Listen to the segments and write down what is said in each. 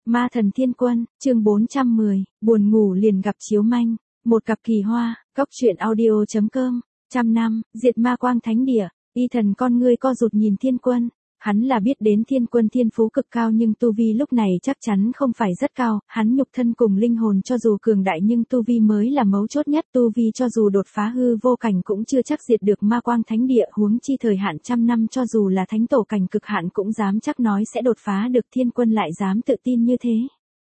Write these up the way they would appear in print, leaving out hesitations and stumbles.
Ma thần thiên quân, chương 410, buồn ngủ liền gặp chiếu manh, một cặp kỳ hoa, cóc truyện audio.com, 100 năm, diệt ma quang thánh địa, y thần con ngươi co rụt nhìn thiên quân. Hắn là biết đến thiên quân thiên phú cực cao nhưng tu vi lúc này chắc chắn không phải rất cao, hắn nhục thân cùng linh hồn cho dù cường đại nhưng tu vi mới là mấu chốt nhất, tu vi cho dù đột phá hư vô cảnh cũng chưa chắc diệt được ma quang thánh địa, huống chi thời hạn 100 năm cho dù là thánh tổ cảnh cực hạn cũng dám chắc nói sẽ đột phá được, thiên quân lại dám tự tin như thế.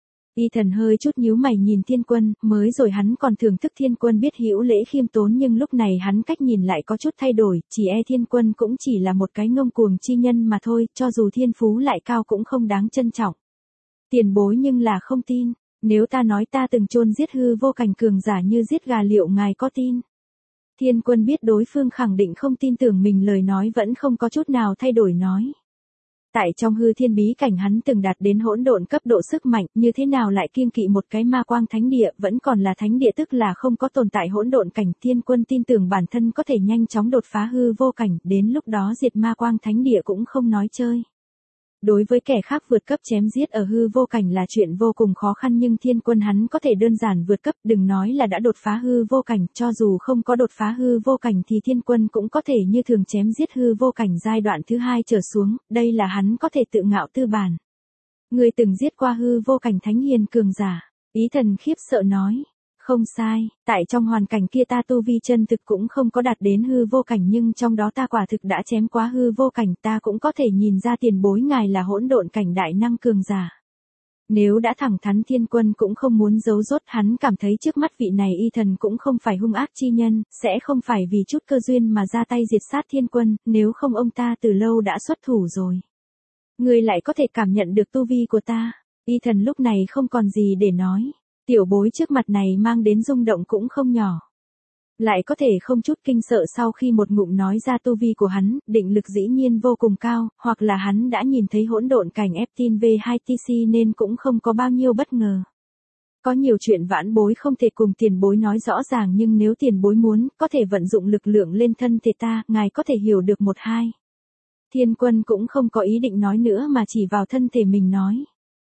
Y thần hơi chút nhíu mày nhìn thiên quân, mới rồi hắn còn thưởng thức thiên quân biết hữu lễ khiêm tốn nhưng lúc này hắn cách nhìn lại có chút thay đổi, chỉ e thiên quân cũng chỉ là một cái ngông cuồng chi nhân mà thôi, cho dù thiên phú lại cao cũng không đáng trân trọng. Tiền bối nhưng là không tin, nếu ta nói ta từng chôn giết hư vô cảnh cường giả như giết gà liệu ngài có tin? Thiên quân biết đối phương khẳng định không tin tưởng mình, lời nói vẫn không có chút nào thay đổi nói. Tại trong hư thiên bí cảnh hắn từng đạt đến hỗn độn cấp độ sức mạnh, như thế nào lại kiêng kỵ một cái ma quang thánh địa, vẫn còn là thánh địa tức là không có tồn tại hỗn độn cảnh, thiên quân tin tưởng bản thân có thể nhanh chóng đột phá hư vô cảnh, đến lúc đó diệt ma quang thánh địa cũng không nói chơi. Đối với kẻ khác vượt cấp chém giết ở hư vô cảnh là chuyện vô cùng khó khăn nhưng thiên quân hắn có thể đơn giản vượt cấp, đừng nói là đã đột phá hư vô cảnh, cho dù không có đột phá hư vô cảnh thì thiên quân cũng có thể như thường chém giết hư vô cảnh giai đoạn thứ 2 trở xuống, đây là hắn có thể tự ngạo tư bản. Người từng giết qua hư vô cảnh thánh hiền cường giả, ý thần khiếp sợ nói. Không sai, tại trong hoàn cảnh kia ta tu vi chân thực cũng không có đạt đến hư vô cảnh nhưng trong đó ta quả thực đã chém quá hư vô cảnh, ta cũng có thể nhìn ra tiền bối ngài là hỗn độn cảnh đại năng cường giả. Nếu đã thẳng thắn thiên quân cũng không muốn giấu giốt, hắn cảm thấy trước mắt vị này y thần cũng không phải hung ác chi nhân, sẽ không phải vì chút cơ duyên mà ra tay diệt sát thiên quân, nếu không ông ta từ lâu đã xuất thủ rồi. Người lại có thể cảm nhận được tu vi của ta, y thần lúc này không còn gì để nói. Tiểu bối trước mặt này mang đến rung động cũng không nhỏ. Lại có thể không chút kinh sợ sau khi một ngụm nói ra tu vi của hắn, định lực dĩ nhiên vô cùng cao, hoặc là hắn đã nhìn thấy hỗn độn cảnh Eptin V2TC nên cũng không có bao nhiêu bất ngờ. Có nhiều chuyện vãn bối không thể cùng tiền bối nói rõ ràng nhưng nếu tiền bối muốn, có thể vận dụng lực lượng lên thân thể ta, ngài có thể hiểu được một hai. Thiên quân cũng không có ý định nói nữa mà chỉ vào thân thể mình nói.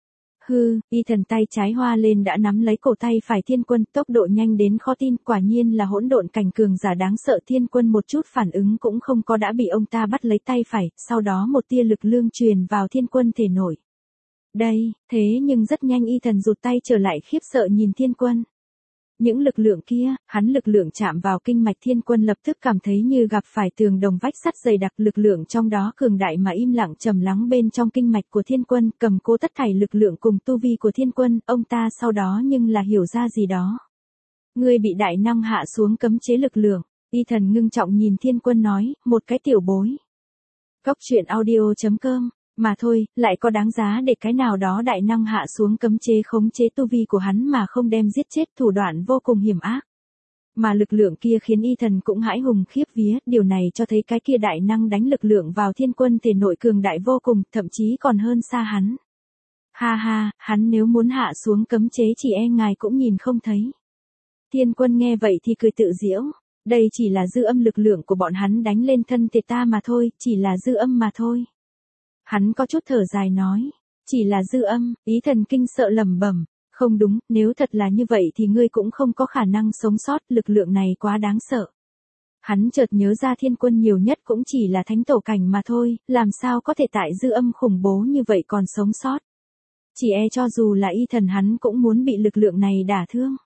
Hư, y thần tay trái hoa lên đã nắm lấy cổ tay phải thiên quân, tốc độ nhanh đến khó tin, quả nhiên là hỗn độn cảnh cường giả đáng sợ, thiên quân một chút phản ứng cũng không có đã bị ông ta bắt lấy tay phải, sau đó một tia lực lượng truyền vào thiên quân thể nội. Đây, thế nhưng rất nhanh y thần rụt tay trở lại khiếp sợ nhìn thiên quân. Những lực lượng kia, hắn lực lượng chạm vào kinh mạch thiên quân lập tức cảm thấy như gặp phải tường đồng vách sắt dày đặc, lực lượng trong đó cường đại mà im lặng trầm lắng bên trong kinh mạch của thiên quân, cầm cố tất thảy lực lượng cùng tu vi của thiên quân, ông ta sau đó nhưng là hiểu ra gì đó. Ngươi bị đại năng hạ xuống cấm chế lực lượng, y thần ngưng trọng nhìn thiên quân nói, một cái tiểu bối. Cóc truyện audio.com mà thôi, lại có đáng giá để cái nào đó đại năng hạ xuống cấm chế khống chế tu vi của hắn mà không đem giết chết, thủ đoạn vô cùng hiểm ác. Mà lực lượng kia khiến y thần cũng hãi hùng khiếp vía, điều này cho thấy cái kia đại năng đánh lực lượng vào thiên quân thể nội cường đại vô cùng, thậm chí còn hơn xa hắn. Ha ha, hắn nếu muốn hạ xuống cấm chế chỉ e ngài cũng nhìn không thấy. Thiên quân nghe vậy thì cười tự giễu, đây chỉ là dư âm lực lượng của bọn hắn đánh lên thân thể ta mà thôi, chỉ là dư âm mà thôi. Hắn có chút thở dài nói, chỉ là dư âm, ý thần kinh sợ lẩm bẩm, không đúng, nếu thật là như vậy thì ngươi cũng không có khả năng sống sót, lực lượng này quá đáng sợ. Hắn chợt nhớ ra thiên quân nhiều nhất cũng chỉ là thánh tổ cảnh mà thôi, làm sao có thể tại dư âm khủng bố như vậy còn sống sót. Chỉ e cho dù là y thần hắn cũng muốn bị lực lượng này đả thương.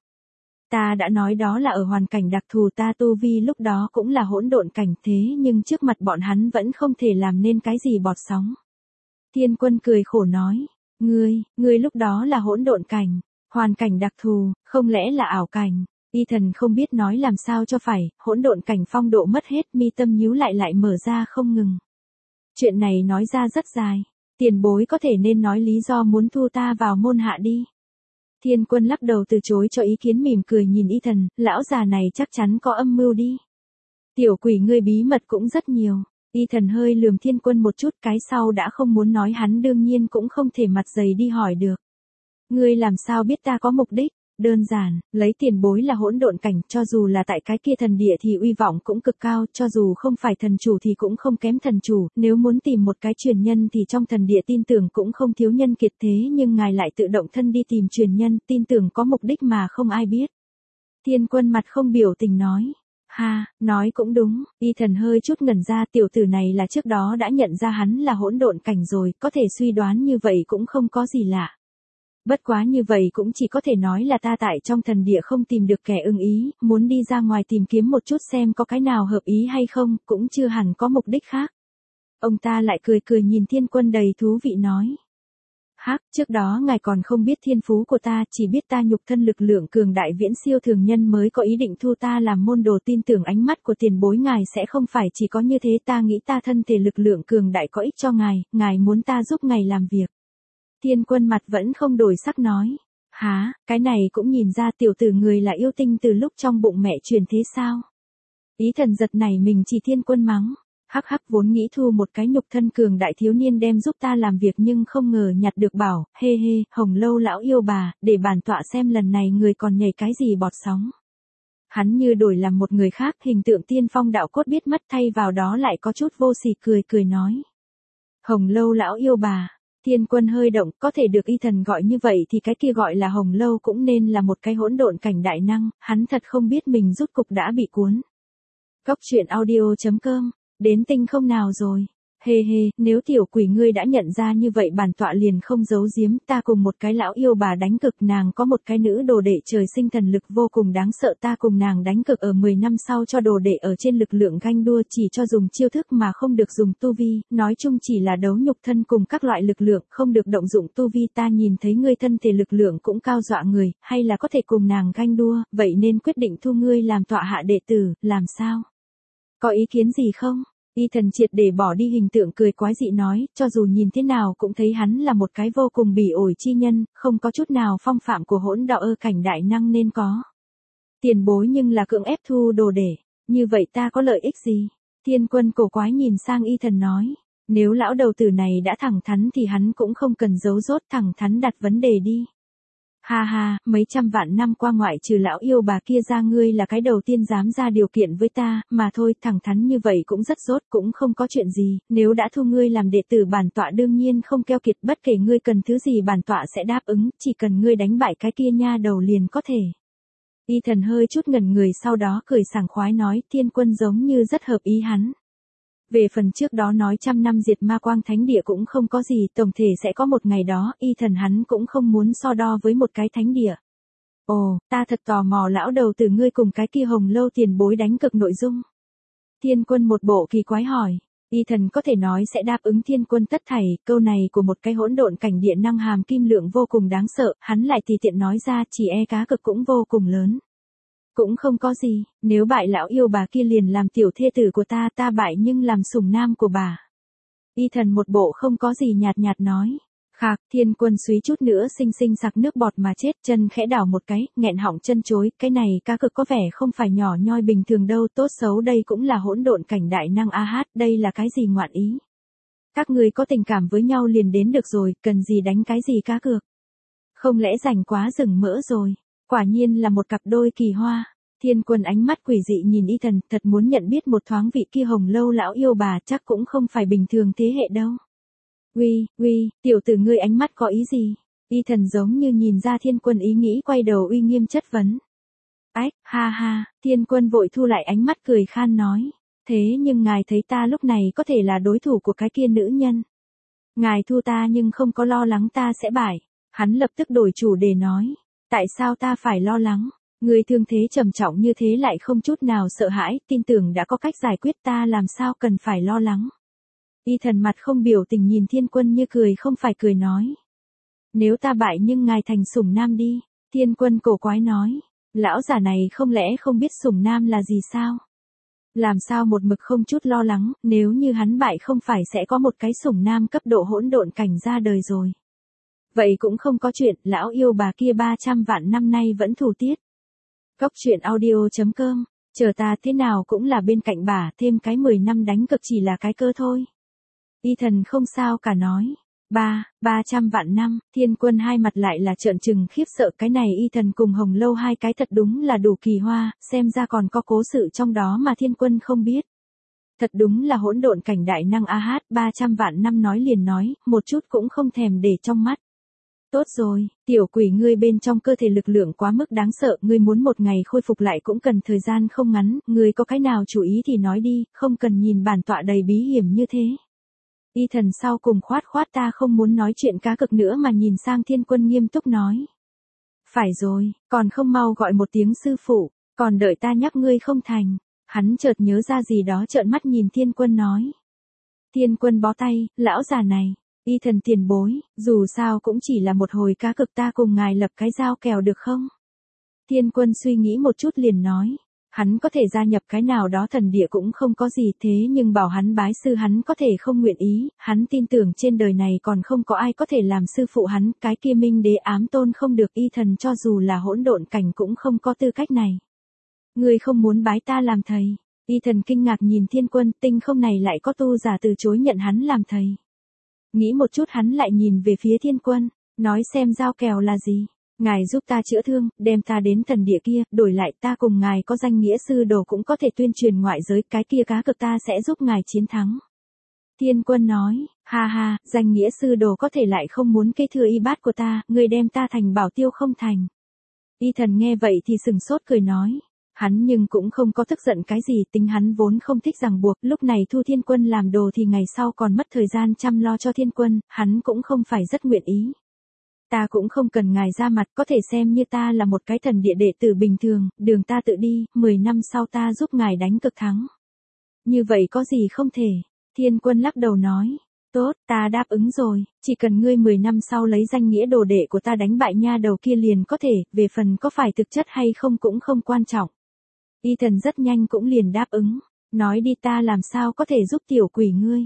Ta đã nói đó là ở hoàn cảnh đặc thù, ta tu vi lúc đó cũng là hỗn độn cảnh, thế nhưng trước mặt bọn hắn vẫn không thể làm nên cái gì bọt sóng. Thiên quân cười khổ nói, ngươi lúc đó là hỗn độn cảnh, hoàn cảnh đặc thù, không lẽ là ảo cảnh? Y thần không biết nói làm sao cho phải, hỗn độn cảnh phong độ mất hết, mi tâm nhíu lại mở ra không ngừng. Chuyện này nói ra rất dài, tiền bối có thể nên nói lý do muốn thu ta vào môn hạ đi. Thiên quân lắc đầu từ chối cho ý kiến, mỉm cười nhìn y thần, lão già này chắc chắn có âm mưu đi. Tiểu quỷ ngươi bí mật cũng rất nhiều. Y thần hơi lườm thiên quân một chút, cái sau đã không muốn nói hắn đương nhiên cũng không thể mặt dày đi hỏi được. Ngươi làm sao biết ta có mục đích? Đơn giản, lấy tiền bối là hỗn độn cảnh, cho dù là tại cái kia thần địa thì uy vọng cũng cực cao, cho dù không phải thần chủ thì cũng không kém thần chủ, nếu muốn tìm một cái truyền nhân thì trong thần địa tin tưởng cũng không thiếu nhân kiệt, thế nhưng ngài lại tự động thân đi tìm truyền nhân, tin tưởng có mục đích mà không ai biết. Thiên Quân mặt không biểu tình nói. Ha, nói cũng đúng, Y Thần hơi chút ngẩn ra, tiểu tử này là trước đó đã nhận ra hắn là hỗn độn cảnh rồi, có thể suy đoán như vậy cũng không có gì lạ. Bất quá như vậy cũng chỉ có thể nói là ta tại trong thần địa không tìm được kẻ ưng ý, muốn đi ra ngoài tìm kiếm một chút xem có cái nào hợp ý hay không, cũng chưa hẳn có mục đích khác. Ông ta lại cười cười nhìn Thiên Quân đầy thú vị nói. Hắc, trước đó ngài còn không biết thiên phú của ta, chỉ biết ta nhục thân lực lượng cường đại viễn siêu thường nhân mới có ý định thu ta làm môn đồ, tin tưởng ánh mắt của tiền bối ngài sẽ không phải chỉ có như thế, ta nghĩ ta thân thể lực lượng cường đại có ích cho ngài muốn ta giúp ngài làm việc. Thiên Quân mặt vẫn không đổi sắc nói. Hả, cái này cũng nhìn ra tiểu tử người là yêu tinh từ lúc trong bụng mẹ truyền thế sao? Ý Thần giật này mình chỉ Thiên Quân mắng. Hắc hắc, vốn nghĩ thu một cái nhục thân cường đại thiếu niên đem giúp ta làm việc nhưng không ngờ nhặt được bảo, hê hê, Hồng Lâu lão yêu bà, để bản tọa xem lần này người còn nhảy cái gì bọt sóng. Hắn như đổi làm một người khác, hình tượng tiên phong đạo cốt biết mất, thay vào đó lại có chút vô sỉ cười cười nói. Hồng Lâu lão yêu bà. Thiên Quân hơi động, có thể được Y Thần gọi như vậy thì cái kia gọi là Hồng Lâu cũng nên là một cái hỗn độn cảnh đại năng, hắn thật không biết mình rút cục đã bị cuốn. Cốc truyện audio.com, đến tinh không nào rồi? Hê hê, nếu tiểu quỷ ngươi đã nhận ra như vậy bản tọa liền không giấu giếm, ta cùng một cái lão yêu bà đánh cực, nàng có một cái nữ đồ đệ trời sinh thần lực vô cùng đáng sợ, ta cùng nàng đánh cực ở 10 năm sau cho đồ đệ ở trên lực lượng ganh đua, chỉ cho dùng chiêu thức mà không được dùng tu vi, nói chung chỉ là đấu nhục thân cùng các loại lực lượng, không được động dụng tu vi, ta nhìn thấy ngươi thân thể lực lượng cũng cao dọa người, hay là có thể cùng nàng ganh đua, vậy nên quyết định thu ngươi làm tọa hạ đệ tử, làm sao? Có ý kiến gì không? Y Thần triệt để bỏ đi hình tượng cười quái dị nói, cho dù nhìn thế nào cũng thấy hắn là một cái vô cùng bỉ ổi chi nhân, không có chút nào phong phạm của hỗn đạo ơ cảnh đại năng nên có. Tiền bối nhưng là cưỡng ép thu đồ để, như vậy ta có lợi ích gì? Thiên Quân cổ quái nhìn sang Y Thần nói, nếu lão đầu tử này đã thẳng thắn thì hắn cũng không cần giấu rốt, thẳng thắn đặt vấn đề đi. Ha ha, mấy trăm vạn năm qua ngoại trừ lão yêu bà kia ra ngươi là cái đầu tiên dám ra điều kiện với ta, mà thôi, thẳng thắn như vậy cũng rất rốt, cũng không có chuyện gì, nếu đã thu ngươi làm đệ tử bản tọa đương nhiên không keo kiệt, bất kể ngươi cần thứ gì bản tọa sẽ đáp ứng, chỉ cần ngươi đánh bại cái kia nha đầu liền có thể. Y Thần hơi chút ngẩn người sau đó cười sảng khoái nói, Thiên Quân giống như rất hợp ý hắn. Về phần trước đó nói 100 năm diệt ma quang thánh địa cũng không có gì, tổng thể sẽ có một ngày đó, Y Thần hắn cũng không muốn so đo với một cái thánh địa. Ồ, ta thật tò mò lão đầu từ ngươi cùng cái kia Hồng Lâu tiền bối đánh cực nội dung. Thiên Quân một bộ kỳ quái hỏi, Y Thần có thể nói sẽ đáp ứng Thiên Quân tất thảy, câu này của một cái hỗn độn cảnh địa năng hàm kim lượng vô cùng đáng sợ, hắn lại tùy tiện nói ra, chỉ e cá cực cũng vô cùng lớn. Cũng không có gì, nếu bại lão yêu bà kia liền làm tiểu thê tử của ta, ta bại nhưng làm sủng nam của bà. Y Thần một bộ không có gì nhạt nhạt nói. Khạc, Thiên Quân suý chút nữa xinh xinh sặc nước bọt mà chết, chân khẽ đảo một cái, nghẹn họng chân chối, cái này cá cực có vẻ không phải nhỏ nhoi bình thường đâu, tốt xấu đây cũng là hỗn độn cảnh đại năng a hát, đây là cái gì ngoạn ý. Các người có tình cảm với nhau liền đến được rồi, cần gì đánh cái gì cá cược. Không lẽ rảnh quá rừng mỡ rồi. Quả nhiên là một cặp đôi kỳ hoa. Thiên Quân ánh mắt quỷ dị nhìn Y Thần, thật muốn nhận biết một thoáng vị kia Hồng Lâu lão yêu bà, chắc cũng không phải bình thường thế hệ đâu. Uy, tiểu tử ngươi ánh mắt có ý gì? Y Thần giống như nhìn ra Thiên Quân ý nghĩ, quay đầu uy nghiêm chất vấn. Ách, ha ha, Thiên Quân vội thu lại ánh mắt cười khan nói. Thế nhưng ngài thấy ta lúc này có thể là đối thủ của cái kia nữ nhân. Ngài thu ta nhưng không có lo lắng ta sẽ bại. Hắn lập tức đổi chủ đề nói. Tại sao ta phải lo lắng? Người thương thế trầm trọng như thế lại không chút nào sợ hãi, tin tưởng đã có cách giải quyết, ta làm sao cần phải lo lắng. Y Thần mặt không biểu tình nhìn Thiên Quân như cười không phải cười nói. Nếu ta bại nhưng ngài thành sủng nam đi. Thiên Quân cổ quái nói. Lão giả này không lẽ không biết sủng nam là gì sao? Làm sao một mực không chút lo lắng, nếu như hắn bại không phải sẽ có một cái sủng nam cấp độ hỗn độn cảnh ra đời rồi. Vậy cũng không có chuyện, lão yêu bà kia 300 vạn năm nay vẫn thủ tiết. Cốc truyện audio.com, chờ ta thế nào cũng là bên cạnh bà, thêm cái 10 năm đánh cực chỉ là cái cơ thôi. Y Thần không sao cả nói. 300 vạn năm, Thiên Quân hai mặt lại là trợn trừng khiếp sợ, cái này Y Thần cùng Hồng Lâu hai cái thật đúng là đủ kỳ hoa, xem ra còn có cố sự trong đó mà Thiên Quân không biết. Thật đúng là hỗn độn cảnh đại năng a hát, 300 vạn năm nói liền nói, một chút cũng không thèm để trong mắt. Tốt rồi, tiểu quỷ ngươi bên trong cơ thể lực lượng quá mức đáng sợ, ngươi muốn một ngày khôi phục lại cũng cần thời gian không ngắn, ngươi có cái nào chủ ý thì nói đi, không cần nhìn bản tọa đầy bí hiểm như thế. Y Thần sau cùng khoát khoát ta không muốn nói chuyện cá cực nữa mà nhìn sang Thiên Quân nghiêm túc nói. Phải rồi, còn không mau gọi một tiếng sư phụ, còn đợi ta nhắc ngươi không thành. Hắn chợt nhớ ra gì đó trợn mắt nhìn Thiên Quân nói. Thiên Quân bó tay, lão già này, Y Thần tiền bối, dù sao cũng chỉ là một hồi cá cực, ta cùng ngài lập cái giao kèo được không? Thiên Quân suy nghĩ một chút liền nói. Hắn có thể gia nhập cái nào đó thần địa cũng không có gì, thế nhưng bảo hắn bái sư hắn có thể không nguyện ý, hắn tin tưởng trên đời này còn không có ai có thể làm sư phụ hắn, cái kia Minh Đế ám tôn không được, Y Thần cho dù là hỗn độn cảnh cũng không có tư cách này. Ngươi không muốn bái ta làm thầy? Y Thần kinh ngạc nhìn Thiên Quân, tinh không này lại có tu giả từ chối nhận hắn làm thầy. Nghĩ một chút hắn lại nhìn về phía Thiên Quân, nói xem giao kèo là gì. Ngài giúp ta chữa thương, đem ta đến thần địa kia, đổi lại ta cùng ngài có danh nghĩa sư đồ cũng có thể tuyên truyền ngoại giới, cái kia cá cực ta sẽ giúp ngài chiến thắng. Thiên Quân nói, ha ha, danh nghĩa sư đồ có thể lại không muốn kế thừa y bát của ta, ngươi đem ta thành bảo tiêu không thành. Y Thần nghe vậy thì sừng sốt cười nói. Hắn nhưng cũng không có tức giận cái gì, tính hắn vốn không thích ràng buộc, lúc này thu Thiên Quân làm đồ thì ngày sau còn mất thời gian chăm lo cho Thiên Quân, hắn cũng không phải rất nguyện ý. Ta cũng không cần ngài ra mặt, có thể xem như ta là một cái thần địa đệ tử bình thường, đường ta tự đi, 10 năm sau ta giúp ngài đánh cực thắng. Như vậy có gì không thể? Thiên Quân lắc đầu nói. Tốt, ta đáp ứng rồi, chỉ cần ngươi 10 năm sau lấy danh nghĩa đồ đệ của ta đánh bại nha đầu kia liền có thể, về phần có phải thực chất hay không cũng không quan trọng. Y Thần rất nhanh cũng liền đáp ứng, nói đi ta làm sao có thể giúp tiểu quỷ ngươi.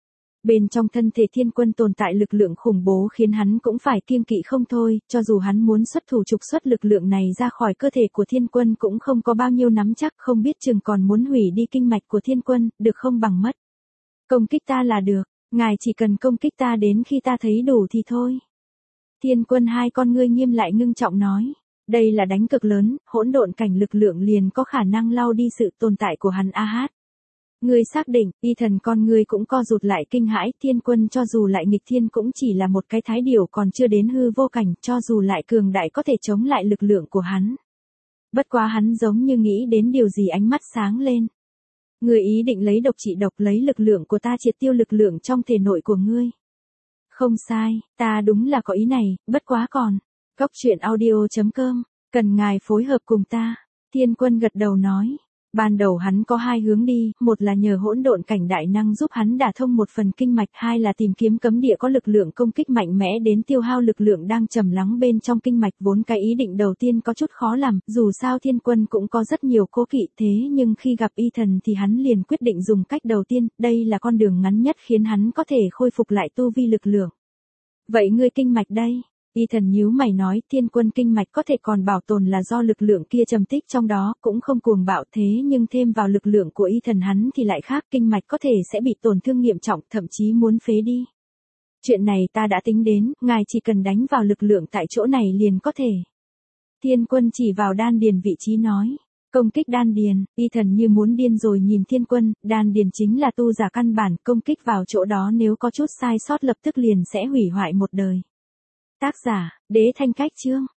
Bên trong thân thể Thiên Quân tồn tại lực lượng khủng bố khiến hắn cũng phải kiêng kỵ không thôi, cho dù hắn muốn xuất thủ trục xuất lực lượng này ra khỏi cơ thể của Thiên Quân cũng không có bao nhiêu nắm chắc, không biết chừng còn muốn hủy đi kinh mạch của Thiên Quân, được không bằng mất. Công kích ta là được, ngài chỉ cần công kích ta đến khi ta thấy đủ thì thôi. Thiên Quân hai con ngươi nghiêm lại ngưng trọng nói. Đây là đánh cực lớn, hỗn độn cảnh lực lượng liền có khả năng lau đi sự tồn tại của hắn a hát. Ngươi xác định, Y Thần con ngươi cũng co rụt lại kinh hãi, Thiên Quân cho dù lại nghịch thiên cũng chỉ là một cái thái điểu còn chưa đến hư vô cảnh, cho dù lại cường đại có thể chống lại lực lượng của hắn. Bất quá hắn giống như nghĩ đến điều gì, ánh mắt sáng lên. Ngươi ý định lấy độc trị độc, lấy lực lượng của ta triệt tiêu lực lượng trong thể nội của ngươi. Không sai, ta đúng là có ý này, bất quá còn. Cóc truyện audio.com, cần ngài phối hợp cùng ta. Thiên Quân gật đầu nói. Ban đầu hắn có hai hướng đi, một là nhờ hỗn độn cảnh đại năng giúp hắn đả thông một phần kinh mạch, hai là tìm kiếm cấm địa có lực lượng công kích mạnh mẽ đến tiêu hao lực lượng đang trầm lắng bên trong kinh mạch. Vốn cái ý định đầu tiên có chút khó làm, dù sao Thiên Quân cũng có rất nhiều cố kỵ, thế nhưng khi gặp Y Thần thì hắn liền quyết định dùng cách đầu tiên, đây là con đường ngắn nhất khiến hắn có thể khôi phục lại tu vi lực lượng. Vậy ngươi kinh mạch đây? Y Thần nhíu mày nói, Thiên Quân kinh mạch có thể còn bảo tồn là do lực lượng kia trầm tích trong đó, cũng không cuồng bạo, thế nhưng thêm vào lực lượng của Y Thần hắn thì lại khác, kinh mạch có thể sẽ bị tổn thương nghiêm trọng, thậm chí muốn phế đi. Chuyện này ta đã tính đến, ngài chỉ cần đánh vào lực lượng tại chỗ này liền có thể. Thiên Quân chỉ vào đan điền vị trí nói. Công kích đan điền, Y Thần như muốn điên rồi nhìn Thiên Quân, đan điền chính là tu giả căn bản, công kích vào chỗ đó nếu có chút sai sót lập tức liền sẽ hủy hoại một đời. Tác giả, Đế Thanh Cách Chương.